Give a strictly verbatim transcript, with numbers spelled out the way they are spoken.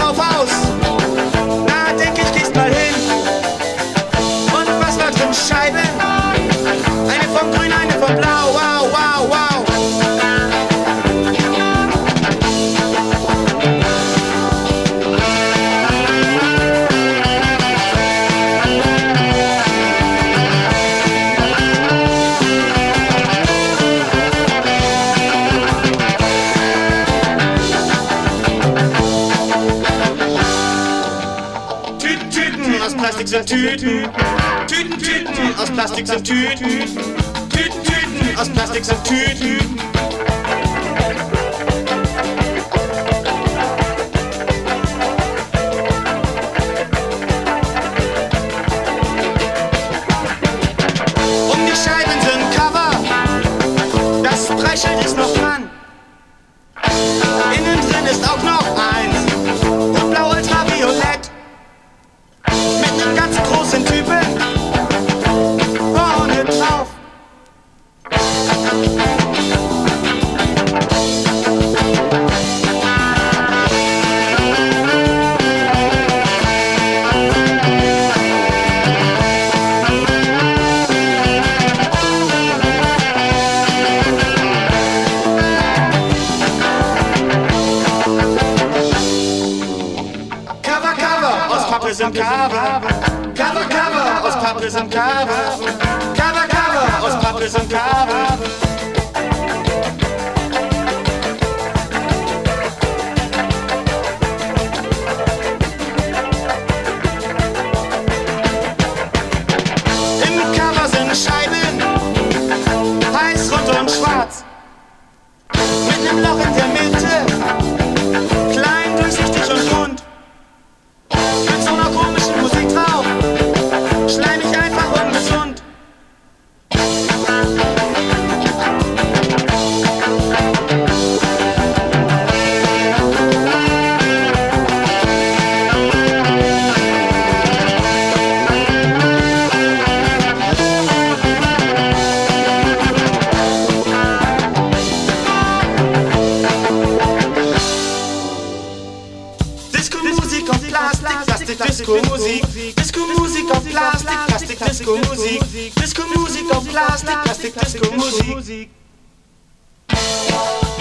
Kaufhaus. Na, denk ich, gehst mal hin. Und was war drin? Scheiben. Eine von grün, eine von blau. Wow, wow, wow. Plastik sind Tüten, Tüten, Tüten, aus Plastik sind Tüten, Tüten, Tüten, aus Plastik sind Tüten. Um die Scheiben sind Cover, das Preisschild ist noch dran. Innen drin ist auch noch eins, rot-blau ultraviolett. Ganz großen Typen vorne drauf. Cover, Cover, aus Pappe sind Cover. Cover, Cover, aus Pappe sind Cover. Cover, Cover, aus Pappe sind Cover. Im Cover sind Scheiben, weiß, rund und schwarz. Mit nem Loch in der Mitte, klein, durchsichtig und rund. Mit so einer komischen Musik drauf, schleimig einfach ungesund. Disco-Musik auf Plastik, Plastik, Disco-Musik. Disco-Musik auf Plastik, Plastik, Disco-Musik. Disco-Musik auf Plastik, Plastik, Disco-Musik.